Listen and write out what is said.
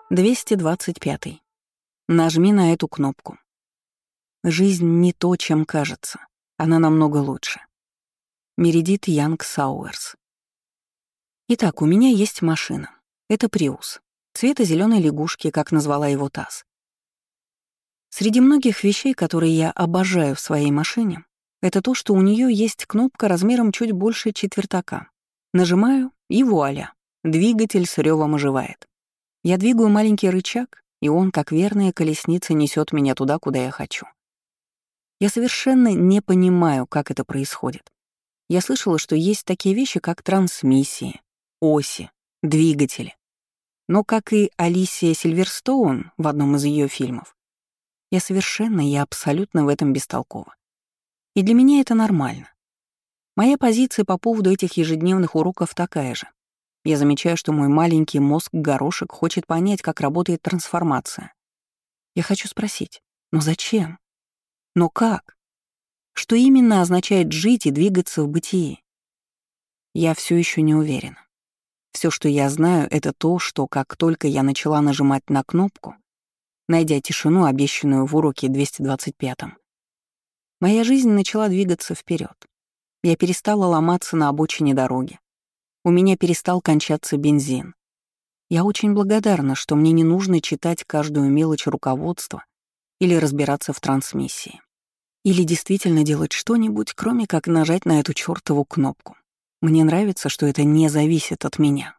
225. Нажми на эту кнопку. Жизнь не то, чем кажется. Она намного лучше. Мередит Янг Сауэрс. Итак, у меня есть машина. Это Приус. Цвета зеленой лягушки, как назвала его Тасс. Среди многих вещей, которые я обожаю в своей машине, это то, что у нее есть кнопка размером чуть больше четвертака. Нажимаю, и вуаля, двигатель с ревом оживает. Я двигаю маленький рычаг, и он, как верная колесница, несет меня туда, куда я хочу. Я совершенно не понимаю, как это происходит. Я слышала, что есть такие вещи, как трансмиссии, оси, двигатели. Но, как и Алисия Сильверстоун в одном из ее фильмов, я совершенно и абсолютно в этом бестолкова. И для меня это нормально. Моя позиция по поводу этих ежедневных уроков такая же. Я замечаю, что мой маленький мозг-горошек хочет понять, как работает трансформация. Я хочу спросить, но зачем? Но как? Что именно означает жить и двигаться в бытии? Я все еще не уверена. Все, что я знаю, это то, что как только я начала нажимать на кнопку, найдя тишину, обещанную в уроке 225-м, моя жизнь начала двигаться вперед. Я перестала ломаться на обочине дороги. У меня перестал кончаться бензин. Я очень благодарна, что мне не нужно читать каждую мелочь руководства или разбираться в трансмиссии. Или действительно делать что-нибудь, кроме как нажать на эту чёртову кнопку. Мне нравится, что это не зависит от меня.